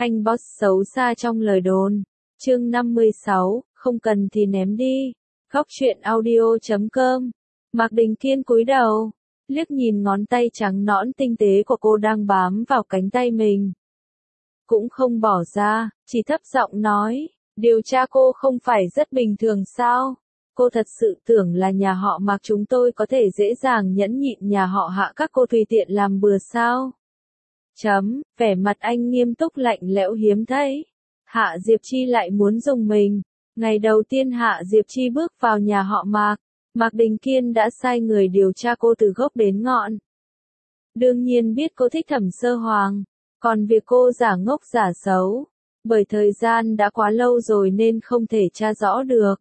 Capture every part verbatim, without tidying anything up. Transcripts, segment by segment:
Anh boss xấu xa trong lời đồn. Chương năm mươi sáu, không cần thì ném đi. Góc truyện audio chấm com. Mạc Đình Kiên cúi đầu, liếc nhìn ngón tay trắng nõn tinh tế của cô đang bám vào cánh tay mình. Cũng không bỏ ra, chỉ thấp giọng nói, điều tra cô không phải rất bình thường sao? Cô thật sự tưởng là nhà họ Mạc chúng tôi có thể dễ dàng nhẫn nhịn nhà họ Hạ các cô tùy tiện làm bừa sao? Chấm, vẻ mặt anh nghiêm túc lạnh lẽo hiếm thấy. Hạ Diệp Chi lại muốn dùng mình. Ngày đầu tiên Hạ Diệp Chi bước vào nhà họ Mạc, Mạc Đình Kiên đã sai người điều tra cô từ gốc đến ngọn. Đương nhiên biết cô thích Thẩm Sơ Hoàng, còn việc cô giả ngốc giả xấu, bởi thời gian đã quá lâu rồi nên không thể tra rõ được.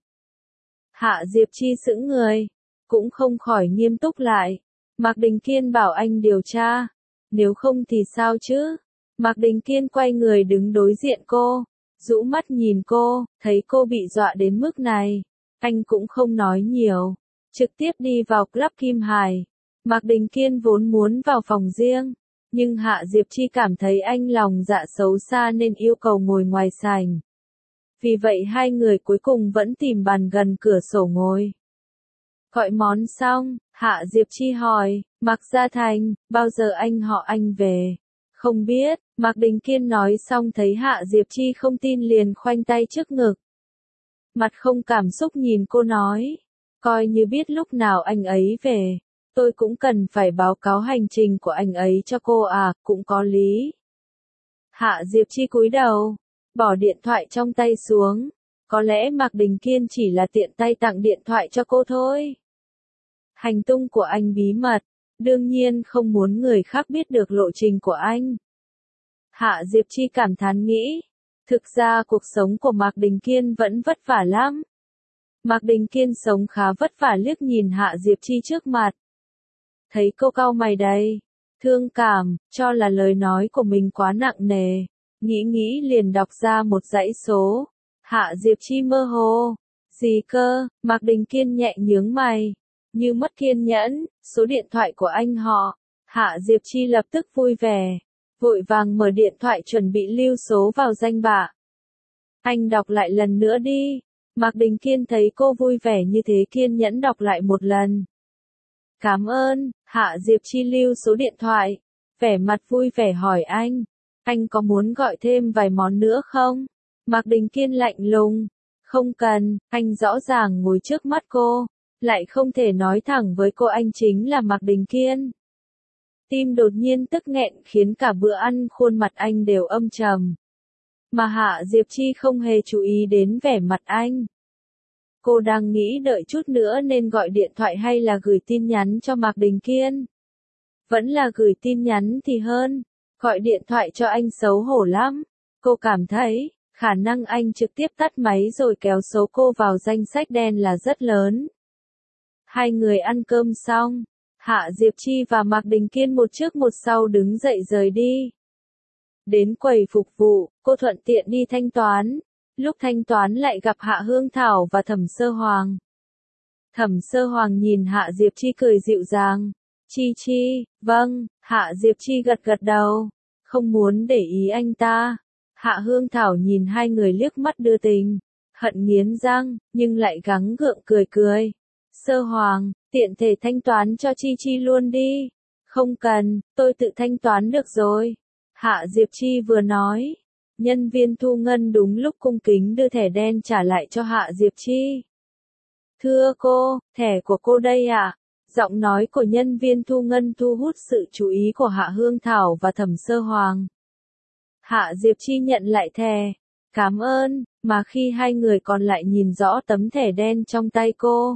Hạ Diệp Chi sững người, cũng không khỏi nghiêm túc lại. Mạc Đình Kiên bảo anh điều tra, nếu không thì sao chứ? Mạc Đình Kiên quay người đứng đối diện cô, rũ mắt nhìn cô, thấy cô bị dọa đến mức này, anh cũng không nói nhiều, trực tiếp đi vào club Kim Hải. Mạc Đình Kiên vốn muốn vào phòng riêng, nhưng Hạ Diệp Chi cảm thấy anh lòng dạ xấu xa nên yêu cầu ngồi ngoài sảnh. Vì vậy hai người cuối cùng vẫn tìm bàn gần cửa sổ ngồi. Gọi món xong, Hạ Diệp Chi hỏi, Mạc Gia Thành, bao giờ anh họ anh về? Không biết, Mạc Đình Kiên nói xong thấy Hạ Diệp Chi không tin liền khoanh tay trước ngực. Mặt không cảm xúc nhìn cô nói, coi như biết lúc nào anh ấy về, tôi cũng cần phải báo cáo hành trình của anh ấy cho cô à, cũng có lý. Hạ Diệp Chi cúi đầu, bỏ điện thoại trong tay xuống, có lẽ Mạc Đình Kiên chỉ là tiện tay tặng điện thoại cho cô thôi. Hành tung của anh bí mật, đương nhiên không muốn người khác biết được lộ trình của anh. Hạ Diệp Chi cảm thán nghĩ, thực ra cuộc sống của Mạc Đình Kiên vẫn vất vả lắm. Mạc Đình Kiên sống khá vất vả liếc nhìn Hạ Diệp Chi trước mặt. Thấy cô cau mày đầy, thương cảm, cho là lời nói của mình quá nặng nề, nghĩ nghĩ liền đọc ra một dãy số. Hạ Diệp Chi mơ hồ, gì cơ? Mạc Đình Kiên nhẹ nhướng mày, như mất kiên nhẫn, số điện thoại của anh họ. Hạ Diệp Chi lập tức vui vẻ, vội vàng mở điện thoại chuẩn bị lưu số vào danh bạ. Anh đọc lại lần nữa đi. Mạc Đình Kiên thấy cô vui vẻ như thế kiên nhẫn đọc lại một lần. Cảm ơn. Hạ Diệp Chi lưu số điện thoại, vẻ mặt vui vẻ hỏi anh, anh có muốn gọi thêm vài món nữa không? Mạc Đình Kiên lạnh lùng, không cần, anh rõ ràng ngồi trước mắt cô, lại không thể nói thẳng với cô anh chính là Mạc Đình Kiên. Tim đột nhiên tức nghẹn khiến cả bữa ăn khuôn mặt anh đều âm trầm. Mà Hạ Diệp Chi không hề chú ý đến vẻ mặt anh. Cô đang nghĩ đợi chút nữa nên gọi điện thoại hay là gửi tin nhắn cho Mạc Đình Kiên. Vẫn là gửi tin nhắn thì hơn, gọi điện thoại cho anh xấu hổ lắm. Cô cảm thấy, khả năng anh trực tiếp tắt máy rồi kéo số cô vào danh sách đen là rất lớn. Hai người ăn cơm xong, Hạ Diệp Chi và Mạc Đình Kiên một trước một sau đứng dậy rời đi. Đến quầy phục vụ, cô thuận tiện đi thanh toán. Lúc thanh toán lại gặp Hạ Hương Thảo và Thẩm Sơ Hoàng. Thẩm Sơ Hoàng nhìn Hạ Diệp Chi cười dịu dàng. Chi Chi, vâng. Hạ Diệp Chi gật gật đầu, không muốn để ý anh ta. Hạ Hương Thảo nhìn hai người liếc mắt đưa tình, hận nghiến răng, nhưng lại gắng gượng cười cười. Sơ Hoàng, tiện thể thanh toán cho Chi Chi luôn đi. Không cần, tôi tự thanh toán được rồi. Hạ Diệp Chi vừa nói, nhân viên thu ngân đúng lúc cung kính đưa thẻ đen trả lại cho Hạ Diệp Chi. Thưa cô, thẻ của cô đây ạ. À? Giọng nói của nhân viên thu ngân thu hút sự chú ý của Hạ Hương Thảo và Thẩm Sơ Hoàng. Hạ Diệp Chi nhận lại thẻ, cảm ơn, mà khi hai người còn lại nhìn rõ tấm thẻ đen trong tay cô.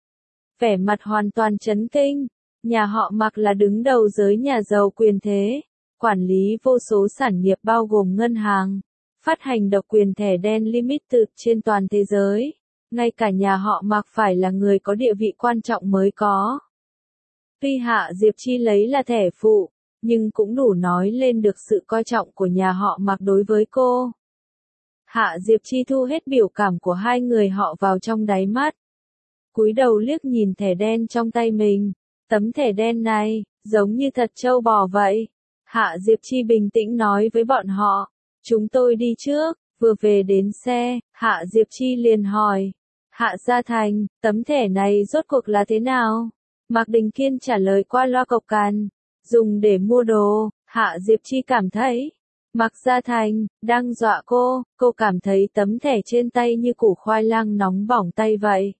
Vẻ mặt hoàn toàn chấn kinh, nhà họ Mạc là đứng đầu giới nhà giàu quyền thế. Quản lý vô số sản nghiệp bao gồm ngân hàng, phát hành độc quyền thẻ đen limited trên toàn thế giới, ngay cả nhà họ Mạc phải là người có địa vị quan trọng mới có. Tuy Hạ Diệp Chi lấy là thẻ phụ, nhưng cũng đủ nói lên được sự coi trọng của nhà họ Mạc đối với cô. Hạ Diệp Chi thu hết biểu cảm của hai người họ vào trong đáy mắt. Cúi đầu liếc nhìn thẻ đen trong tay mình, tấm thẻ đen này, giống như thật trâu bò vậy. Hạ Diệp Chi bình tĩnh nói với bọn họ, chúng tôi đi trước. Vừa về đến xe, Hạ Diệp Chi liền hỏi. Hạ Gia Thành, tấm thẻ này rốt cuộc là thế nào? Mạc Đình Kiên trả lời qua loa cộc cằn. Dùng để mua đồ, Hạ Diệp Chi cảm thấy. Mạc Gia Thành, đang dọa cô, cô cảm thấy tấm thẻ trên tay như củ khoai lang nóng bỏng tay vậy.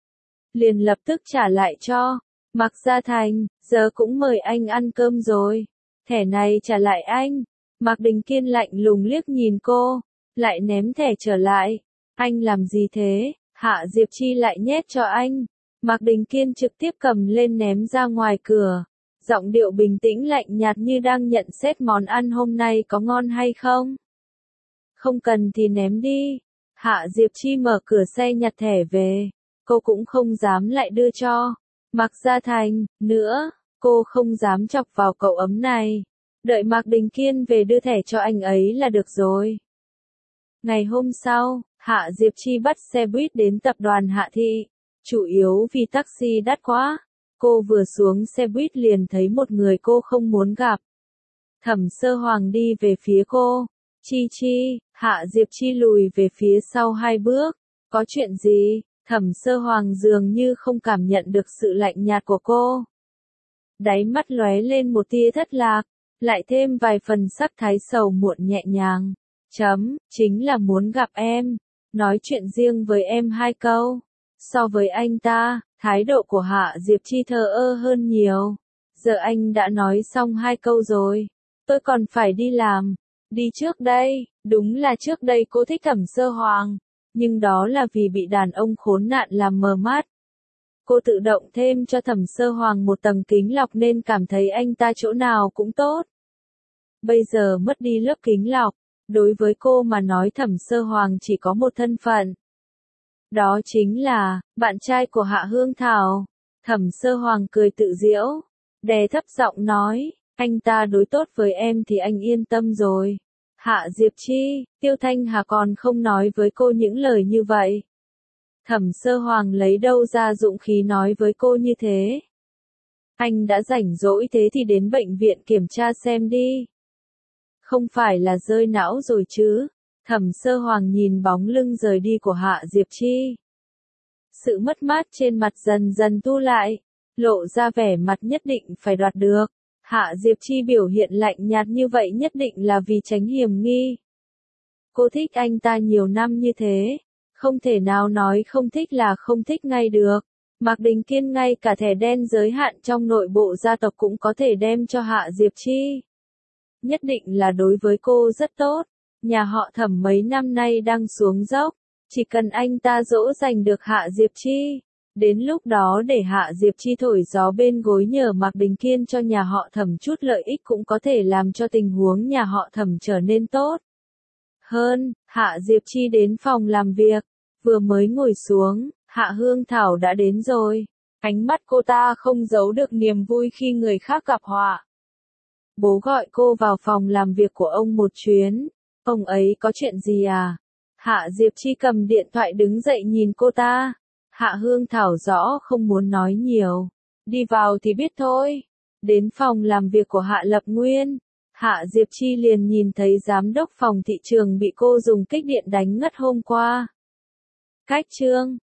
Liền lập tức trả lại cho. Mạc Gia Thành, giờ cũng mời anh ăn cơm rồi. Thẻ này trả lại anh. Mạc Đình Kiên lạnh lùng liếc nhìn cô, lại ném thẻ trở lại. Anh làm gì thế? Hạ Diệp Chi lại nhét cho anh. Mạc Đình Kiên trực tiếp cầm lên ném ra ngoài cửa. Giọng điệu bình tĩnh lạnh nhạt như đang nhận xét món ăn hôm nay có ngon hay không. Không cần thì ném đi. Hạ Diệp Chi mở cửa xe nhặt thẻ về. Cô cũng không dám lại đưa cho Mạc Gia Thành nữa. Cô không dám chọc vào cậu ấm này. Đợi Mạc Đình Kiên về đưa thẻ cho anh ấy là được rồi. Ngày hôm sau, Hạ Diệp Chi bắt xe buýt đến tập đoàn Hạ Thị. Chủ yếu vì taxi đắt quá. Cô vừa xuống xe buýt liền thấy một người cô không muốn gặp. Thẩm Sơ Hoàng đi về phía cô. Chi Chi, Hạ Diệp Chi lùi về phía sau hai bước. Có chuyện gì? Thẩm Sơ Hoàng dường như không cảm nhận được sự lạnh nhạt của cô. Đáy mắt lóe lên một tia thất lạc, lại thêm vài phần sắc thái sầu muộn nhẹ nhàng. Chấm, chính là muốn gặp em, nói chuyện riêng với em hai câu. So với anh ta, thái độ của Hạ Diệp Chi thờ ơ hơn nhiều. Giờ anh đã nói xong hai câu rồi, tôi còn phải đi làm. Đi trước đây, đúng là trước đây cô thích Thẩm Sơ Hoàng, nhưng đó là vì bị đàn ông khốn nạn làm mờ mắt. Cô tự động thêm cho Thẩm Sơ Hoàng một tầng kính lọc nên cảm thấy anh ta chỗ nào cũng tốt. Bây giờ mất đi lớp kính lọc, đối với cô mà nói Thẩm Sơ Hoàng chỉ có một thân phận. Đó chính là, bạn trai của Hạ Hương Thảo. Thẩm Sơ Hoàng cười tự giễu, đè thấp giọng nói, anh ta đối tốt với em thì anh yên tâm rồi. Hạ Diệp Chi, Tiêu Thanh Hà còn không nói với cô những lời như vậy. Thẩm Sơ Hoàng lấy đâu ra dũng khí nói với cô như thế. Anh đã rảnh rỗi thế thì đến bệnh viện kiểm tra xem đi. Không phải là rơi não rồi chứ. Thẩm Sơ Hoàng nhìn bóng lưng rời đi của Hạ Diệp Chi. Sự mất mát trên mặt dần dần thu lại, lộ ra vẻ mặt nhất định phải đoạt được. Hạ Diệp Chi biểu hiện lạnh nhạt như vậy nhất định là vì tránh hiểm nghi. Cô thích anh ta nhiều năm như thế, không thể nào nói không thích là không thích ngay được. Mạc Đình Kiên ngay cả thẻ đen giới hạn trong nội bộ gia tộc cũng có thể đem cho Hạ Diệp Chi. Nhất định là đối với cô rất tốt. Nhà họ Thẩm mấy năm nay đang xuống dốc, chỉ cần anh ta dỗ dành được Hạ Diệp Chi. Đến lúc đó để Hạ Diệp Chi thổi gió bên gối nhờ Mạc Đình Kiên cho nhà họ Thẩm chút lợi ích cũng có thể làm cho tình huống nhà họ Thẩm trở nên tốt hơn. Hạ Diệp Chi đến phòng làm việc, vừa mới ngồi xuống, Hạ Hương Thảo đã đến rồi. Ánh mắt cô ta không giấu được niềm vui khi người khác gặp họa. Bố gọi cô vào phòng làm việc của ông một chuyến. Ông ấy có chuyện gì à? Hạ Diệp Chi cầm điện thoại đứng dậy nhìn cô ta. Hạ Hương Thảo rõ không muốn nói nhiều. Đi vào thì biết thôi. Đến phòng làm việc của Hạ Lập Nguyên. Hạ Diệp Chi liền nhìn thấy giám đốc phòng thị trường bị cô dùng kích điện đánh ngất hôm qua. Cách chương